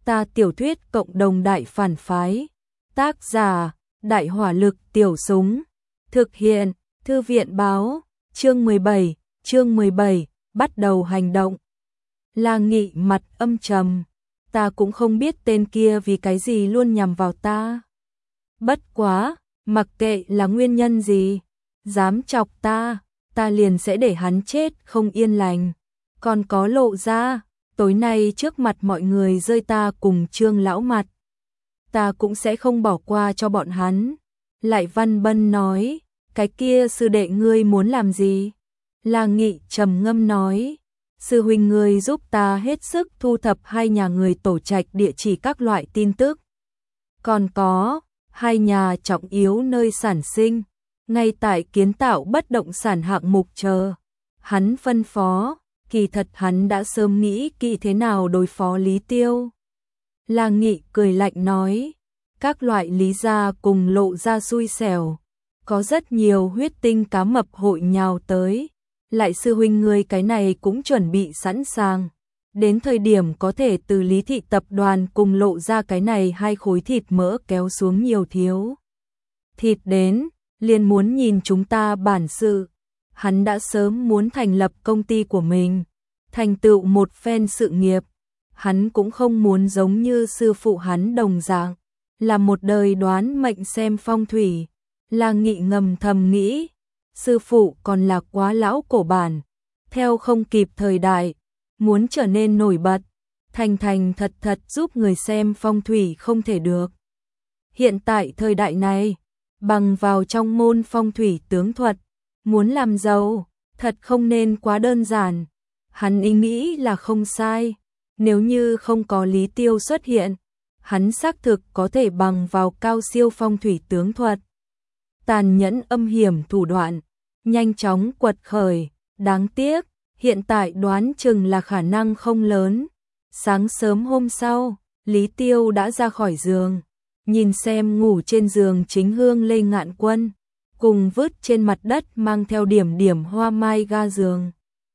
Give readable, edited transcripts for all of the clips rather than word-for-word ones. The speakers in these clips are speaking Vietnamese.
Ta tiểu thuyết cộng đồng đại phản phái. Tác giả: Đại hỏa lực tiểu súng. Thực hiện: Thư viện báo. Chương 17, bắt đầu hành động. La Nghị mặt âm trầm. Ta cũng không biết tên kia vì cái gì luôn nhằm vào ta. Bất quá, mặc kệ là nguyên nhân gì, dám chọc ta liền sẽ để hắn chết không yên lành. Còn có Lộ ra, tối nay trước mặt mọi người rơi ta cùng Trương lão mặt, ta cũng sẽ không bỏ qua cho bọn hắn. Lại Văn Bân nói, cái kia sư đệ ngươi muốn làm gì? La Nghị trầm ngâm nói, sư huynh ngươi giúp ta hết sức thu thập hai nhà người tổ trạch địa chỉ các loại tin tức. Còn có, hai nhà trọng yếu nơi sản sinh, ngay tại kiến tạo bất động sản hạng mục chờ. Hắn phân phó, kỳ thật hắn đã sớm nghĩ kỹ thế nào đối phó Lý Tiêu. La Nghị cười lạnh nói, các loại Lý gia cùng Lộ ra xui xẻo, có rất nhiều huyết tinh cá mập hội nhào tới. Lại sư huynh ngươi cái này cũng chuẩn bị sẵn sàng. Đến thời điểm có thể từ Lý thị tập đoàn cùng Lộ ra cái này hai khối thịt mỡ kéo xuống nhiều thiếu thịt đến, liền muốn nhìn chúng ta bản sự. Hắn đã sớm muốn thành lập công ty của mình, thành tựu một phen sự nghiệp. Hắn cũng không muốn giống như sư phụ hắn đồng dạng, là một đời đoán mệnh xem phong thủy. La Nghị ngầm thầm nghĩ, sư phụ còn là quá lão cổ bản, theo không kịp thời đại, muốn trở nên nổi bật, thành thật giúp người xem phong thủy không thể được. Hiện tại thời đại này, bằng vào trong môn phong thủy tướng thuật, muốn làm giàu, thật không nên quá đơn giản. Hắn ý nghĩ là không sai, nếu như không có Lý Tiêu xuất hiện, hắn xác thực có thể bằng vào cao siêu phong thủy tướng thuật, tàn nhẫn âm hiểm thủ đoạn, nhanh chóng quật khởi. Đáng tiếc, hiện tại đoán chừng là khả năng không lớn. Sáng sớm hôm sau, Lý Tiêu đã ra khỏi giường, nhìn xem ngủ trên giường Chính Hương Lê Ngạn Quân, cùng vứt trên mặt đất mang theo điểm hoa mai ga giường.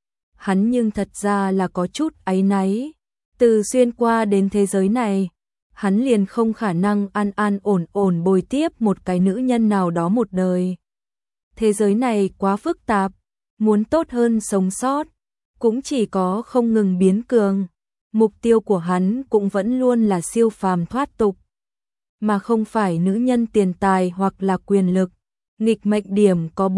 Hắn nhưng thật ra là có chút áy náy, từ xuyên qua đến thế giới này, hắn liền không khả năng an ổn bồi tiếp một cái nữ nhân nào đó một đời. Thế giới này quá phức tạp, muốn tốt hơn sống sót, cũng chỉ có không ngừng biến cường. Mục tiêu của hắn cũng vẫn luôn là siêu phàm thoát tục, mà không phải nữ nhân tiền tài hoặc là quyền lực. Nghịch mệnh điểm có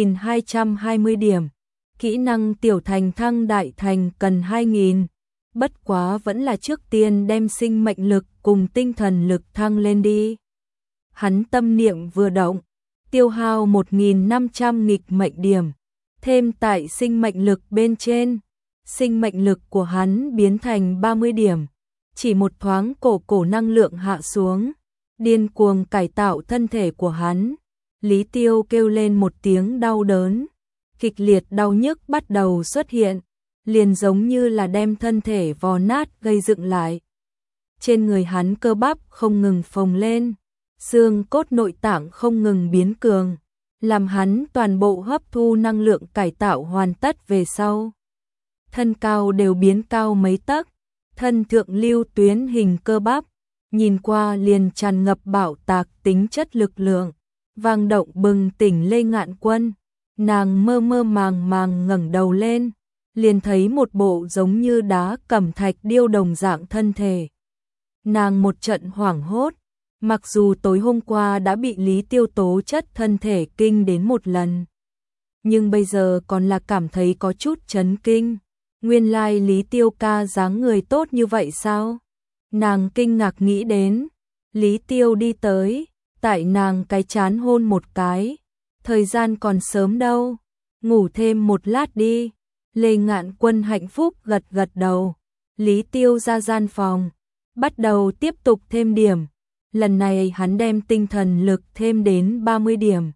4.220 điểm, kỹ năng tiểu thành thăng đại thành cần 2.000. Bất quá vẫn là trước tiên đem sinh mệnh lực cùng tinh thần lực thăng lên đi. Hắn tâm niệm vừa động, tiêu hao 1.500 nghịch mệnh điểm, thêm tại sinh mệnh lực bên trên. Sinh mệnh lực của hắn biến thành 30 điểm, chỉ một thoáng cổ năng lượng hạ xuống, điên cuồng cải tạo thân thể của hắn. Lý Tiêu kêu lên một tiếng đau đớn, kịch liệt đau nhức bắt đầu xuất hiện, liền giống như là đem thân thể vò nát gây dựng lại. Trên người hắn cơ bắp không ngừng phồng lên, xương cốt nội tạng không ngừng biến cường, làm hắn toàn bộ hấp thu năng lượng cải tạo hoàn tất về sau. Thân cao đều biến cao mấy tấc, thân thượng lưu tuyến hình cơ bắp, nhìn qua liền tràn ngập bạo tạc tính chất lực lượng. Vang động bừng tỉnh Lê Ngạn Quân, nàng mơ màng ngẩng đầu lên, liền thấy một bộ giống như đá cẩm thạch điêu đồng dạng thân thể. Nàng một trận hoảng hốt, mặc dù tối hôm qua đã bị Lý Tiêu tố chất thân thể kinh đến một lần, nhưng bây giờ còn là cảm thấy có chút chấn kinh. Nguyên lai Lý Tiêu ca dáng người tốt như vậy sao? Nàng kinh ngạc nghĩ đến. Lý Tiêu đi tới, tại nàng cái chán hôn một cái. Thời gian còn sớm đâu, ngủ thêm một lát đi. Lê Ngạn Quân hạnh phúc gật đầu. Lý Tiêu ra gian phòng, bắt đầu tiếp tục thêm điểm. Lần này hắn đem tinh thần lực thêm đến 30 điểm.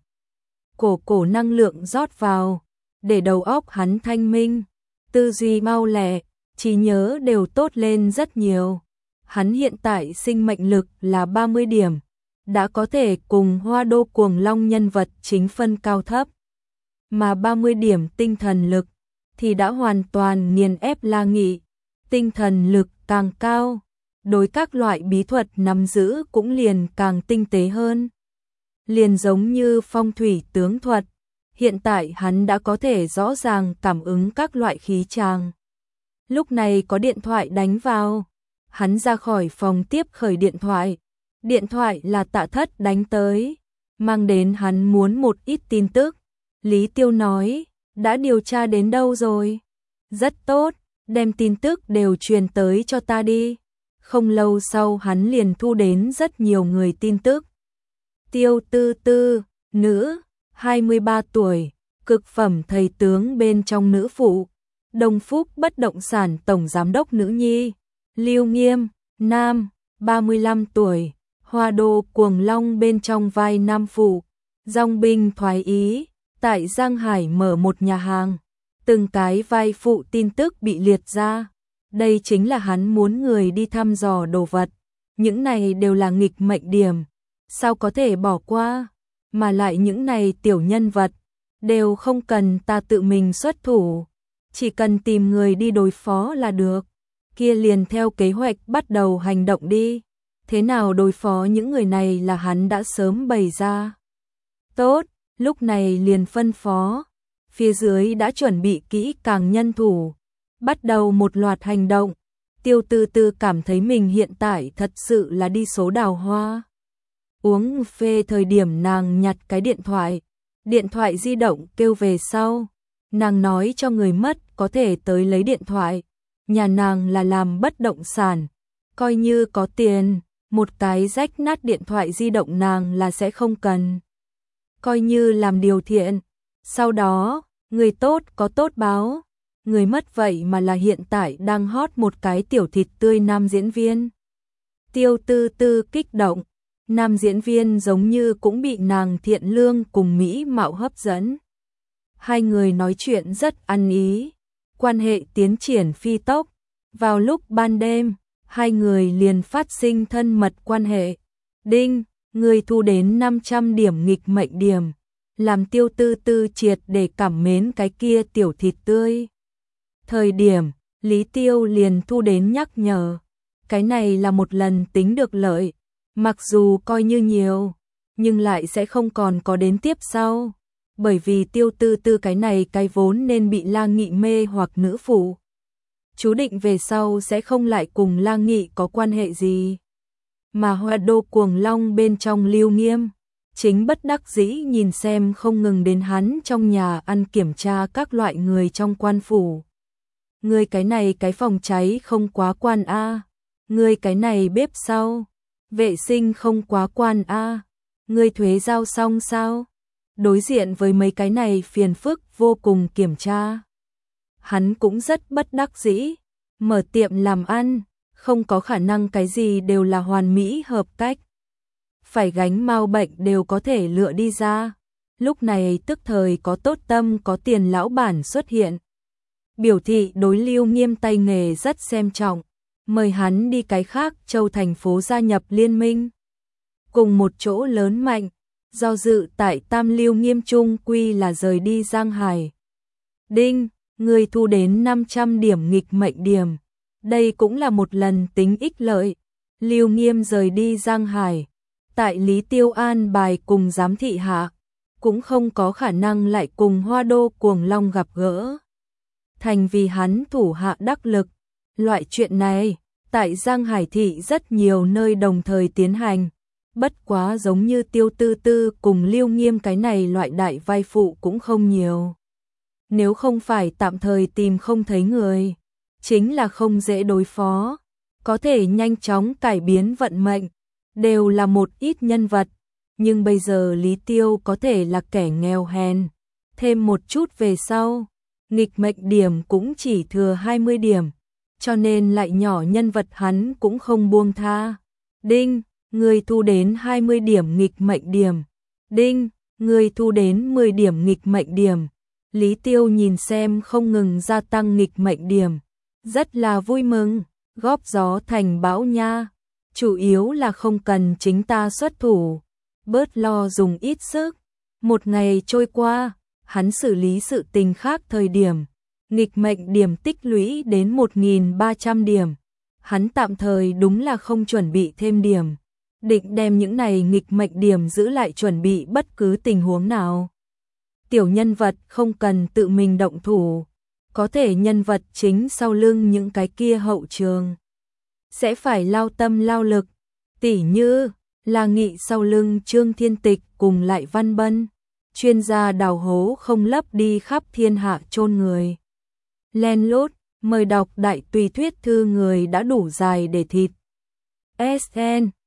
Cổ năng lượng rót vào, để đầu óc hắn thanh minh, tư duy mau lẹ, trí nhớ đều tốt lên rất nhiều. Hắn hiện tại sinh mệnh lực là 30 điểm, đã có thể cùng Hoa Đô Cuồng Long nhân vật chính phân cao thấp. Mà 30 điểm tinh thần lực thì đã hoàn toàn nghiền ép La Nghị. Tinh thần lực càng cao, đối các loại bí thuật nắm giữ cũng liền càng tinh tế hơn. Liền giống như phong thủy tướng thuật, hiện tại hắn đã có thể rõ ràng cảm ứng các loại khí tràng. Lúc này có điện thoại đánh vào, hắn ra khỏi phòng tiếp khởi điện thoại. Điện thoại là Tạ Thất đánh tới, mang đến hắn muốn một ít tin tức. Lý Tiêu nói, đã điều tra đến đâu rồi? Rất tốt, đem tin tức đều truyền tới cho ta đi. Không lâu sau hắn liền thu đến rất nhiều người tin tức. Tiêu Tư Tư, nữ, 23 tuổi, cực phẩm thầy tướng bên trong nữ phụ. Đông Phúc bất động sản tổng giám đốc nữ nhi. Lưu Nghiêm, nam, 35 tuổi, Hoa Đô cuồng long bên trong vai nam phụ. Dòng binh thoái ý, tại Giang Hải mở một nhà hàng. Từng cái vai phụ tin tức bị liệt ra. Đây chính là hắn muốn người đi thăm dò đồ vật. Những này đều là nghịch mệnh điểm. Sao có thể bỏ qua? Mà lại những này tiểu nhân vật đều không cần ta tự mình xuất thủ. Chỉ cần tìm người đi đối phó là được. Kia liền theo kế hoạch bắt đầu hành động đi. Thế nào đối phó những người này là hắn đã sớm bày ra. Tốt, lúc này liền phân phó. Phía dưới đã chuẩn bị kỹ càng nhân thủ. Bắt đầu một loạt hành động. Tiêu Tư Tư cảm thấy mình hiện tại thật sự là đi số đào hoa. Uống phê thời điểm nàng nhặt cái điện thoại. Điện thoại di động kêu về sau. Nàng nói cho người mất có thể tới lấy điện thoại. Nhà nàng là làm bất động sản. Coi như có tiền, một cái rách nát điện thoại di động nàng là sẽ không cần. Coi như làm điều thiện. Sau đó, người tốt có tốt báo. Người mất vậy mà là hiện tại đang hot một cái tiểu thịt tươi nam diễn viên. Tiêu Tư Tư kích động. Nam diễn viên giống như cũng bị nàng thiện lương cùng mỹ mạo hấp dẫn. Hai người nói chuyện rất ăn ý. Quan hệ tiến triển phi tốc. Vào lúc ban đêm, hai người liền phát sinh thân mật quan hệ. Đinh, người thu đến 500 điểm nghịch mệnh điểm. Làm Tiêu Tư Tư triệt để cảm mến cái kia tiểu thịt tươi. Thời điểm, Lý Tiêu liền thu đến nhắc nhở. Cái này là một lần tính được lợi. Mặc dù coi như nhiều, nhưng lại sẽ không còn có đến tiếp sau. Bởi vì Tiêu Tư Tư cái này cái vốn nên bị Lang Nghị mê hoặc nữ phụ. Chú định về sau sẽ không lại cùng Lang Nghị có quan hệ gì. Mà Hoa Đô cuồng long bên trong Lưu Nghiêm, chính bất đắc dĩ nhìn xem không ngừng đến hắn trong nhà ăn kiểm tra các loại người trong quan phủ. Người cái này cái phòng cháy không quá quan a. Người cái này bếp sau, vệ sinh không quá quan a. Người thuế giao xong sao? Đối diện với mấy cái này phiền phức vô cùng kiểm tra. Hắn cũng rất bất đắc dĩ, mở tiệm làm ăn, không có khả năng cái gì đều là hoàn mỹ hợp cách. Phải gánh mau bệnh đều có thể lựa đi ra. Lúc này tức thời có tốt tâm có tiền lão bản xuất hiện. Biểu thị đối Lưu Nghiêm tay nghề rất xem trọng, mời hắn đi cái khác châu thành phố gia nhập liên minh. Cùng một chỗ lớn mạnh, do dự tại Tam Lưu Nghiêm trung quy là rời đi Giang Hải. Đinh, người thu đến 500 điểm nghịch mệnh điểm. Đây cũng là một lần tính ích lợi. Lưu Nghiêm rời đi Giang Hải. Tại Lý Tiêu an bài cùng giám thị hạ, cũng không có khả năng lại cùng Hoa Đô cuồng long gặp gỡ. Thành vì hắn thủ hạ đắc lực. Loại chuyện này, tại Giang Hải thị rất nhiều nơi đồng thời tiến hành. Bất quá giống như Tiêu Tư Tư cùng Lưu Nghiêm cái này loại đại vai phụ cũng không nhiều. Nếu không phải tạm thời tìm không thấy người, chính là không dễ đối phó, có thể nhanh chóng cải biến vận mệnh, đều là một ít nhân vật. Nhưng bây giờ Lý Tiêu có thể là kẻ nghèo hèn, thêm một chút về sau, nghịch mệnh điểm cũng chỉ thừa 20 điểm, cho nên lại nhỏ nhân vật hắn cũng không buông tha. Đinh, người thu đến 20 điểm nghịch mệnh điểm. Đinh, người thu đến 10 điểm nghịch mệnh điểm. Lý Tiêu nhìn xem không ngừng gia tăng nghịch mệnh điểm, rất là vui mừng, góp gió thành bão nha. Chủ yếu là không cần chính ta xuất thủ, bớt lo dùng ít sức. Một ngày trôi qua, hắn xử lý sự tình khác thời điểm, nghịch mệnh điểm tích lũy đến 1.300 điểm. hắn tạm thời đúng là không chuẩn bị thêm điểm, định đem những này nghịch mệnh điểm giữ lại chuẩn bị bất cứ tình huống nào. Tiểu nhân vật không cần tự mình động thủ, có thể nhân vật chính sau lưng những cái kia hậu trường sẽ phải lao tâm lao lực, tỉ như là Nghị sau lưng Trương Thiên Tịch cùng lại Văn Bân, chuyên gia đào hố không lấp đi khắp thiên hạ chôn người. Len lút, mời đọc đại tùy thuyết thư người đã đủ dài để thịt. SN